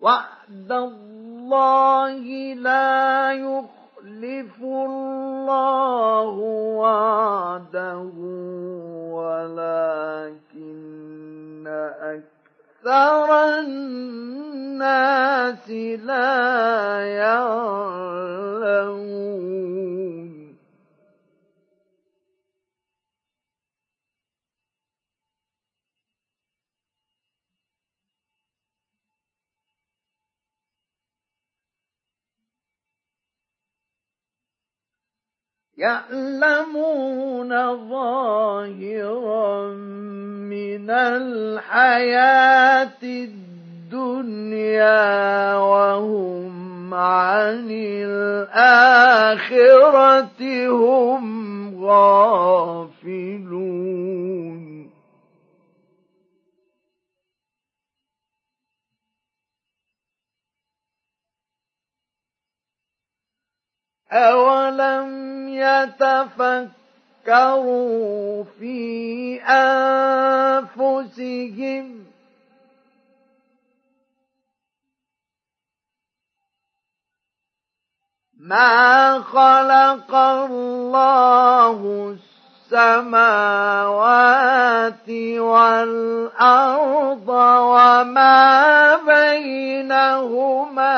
وعد الله لا يخلف الله وعده ولكن أكثر الناس لا يعلمون. يعلمون ظاهرا من الحياة الدنيا وهم عن الآخرة هم غافلون. أولم يتفكروا في أنفسهم ما خلق الله السماوات والأرض وما بينهما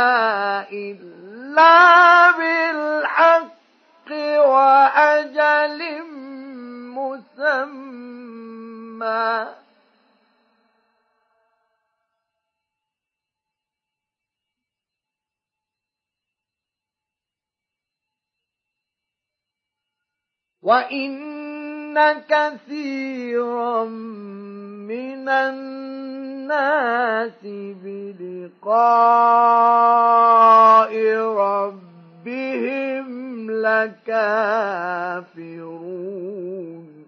إلا بالحق وأجل مسمى وإن كثيرا من الناس بلقاء ربهم لكافرون.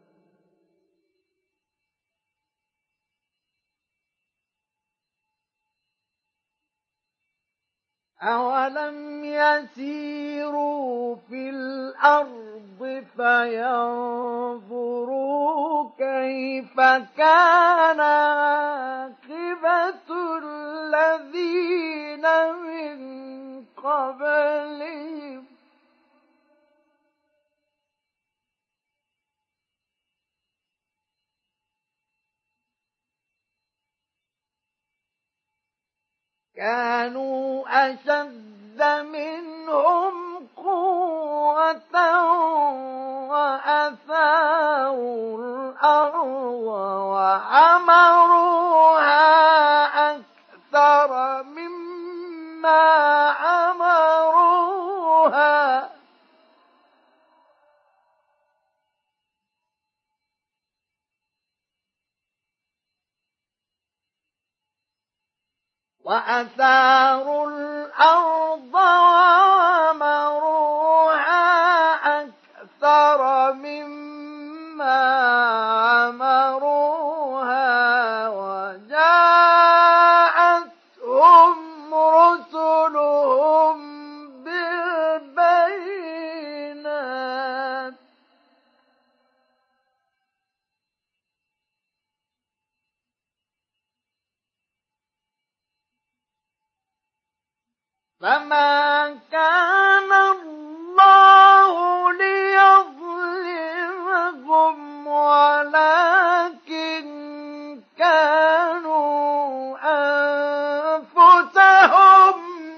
أولم يسيروا في الأرض فينظروا كيف كان عاقبة الذين من قبلهم كانوا أشد منهم قوة وأثاروا الأرض وعمروها أكثر مما عمروها وأثاروا الأرض وعمروها أكثر مما عمروها وجاءتهم رسلهم بالبينات فما كان الله ليظلمهم ولكن كانوا أنفسهم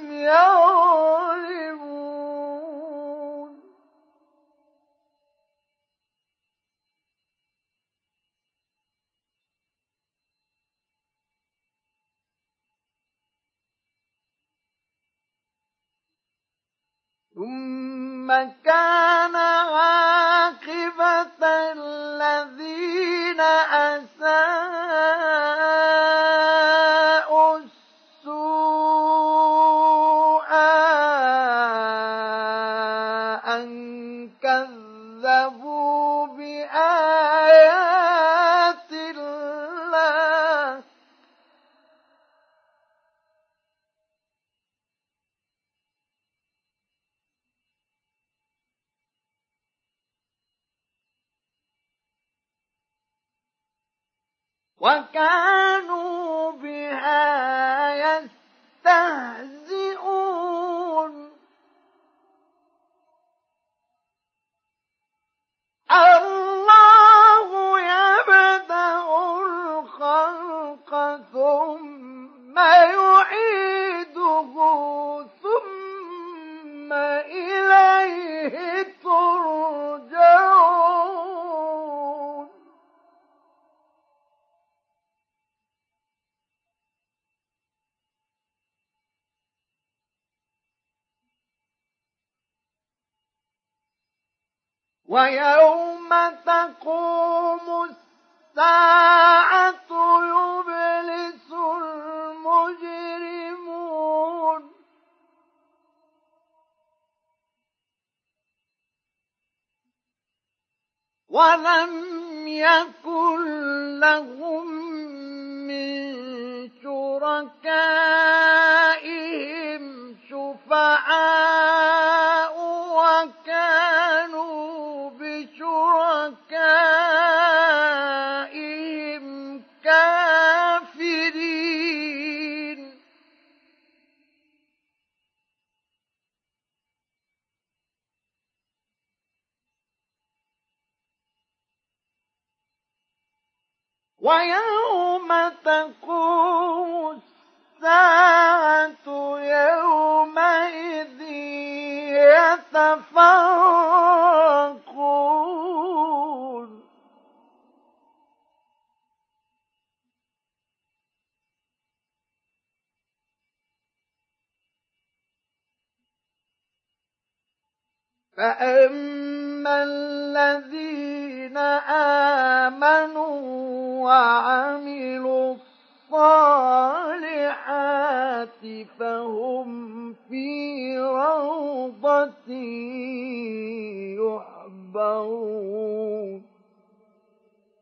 يظلمون. ثم كان عاقبة الذين أساءوا السوء أن كذبوا بآيات الله وكانوا بها ثم يعيده ثم إليه ترجعون ويوم تقوم الساعة يبلس المجرمون ولم يكن لهم من شركائهم شفعاء وكانوا بشركائهم كافرين ويوم تقوم الساعة يومئذ يتفرقون فأما الذين آمنوا وعملوا الصالحات فهم في روضة يحبرون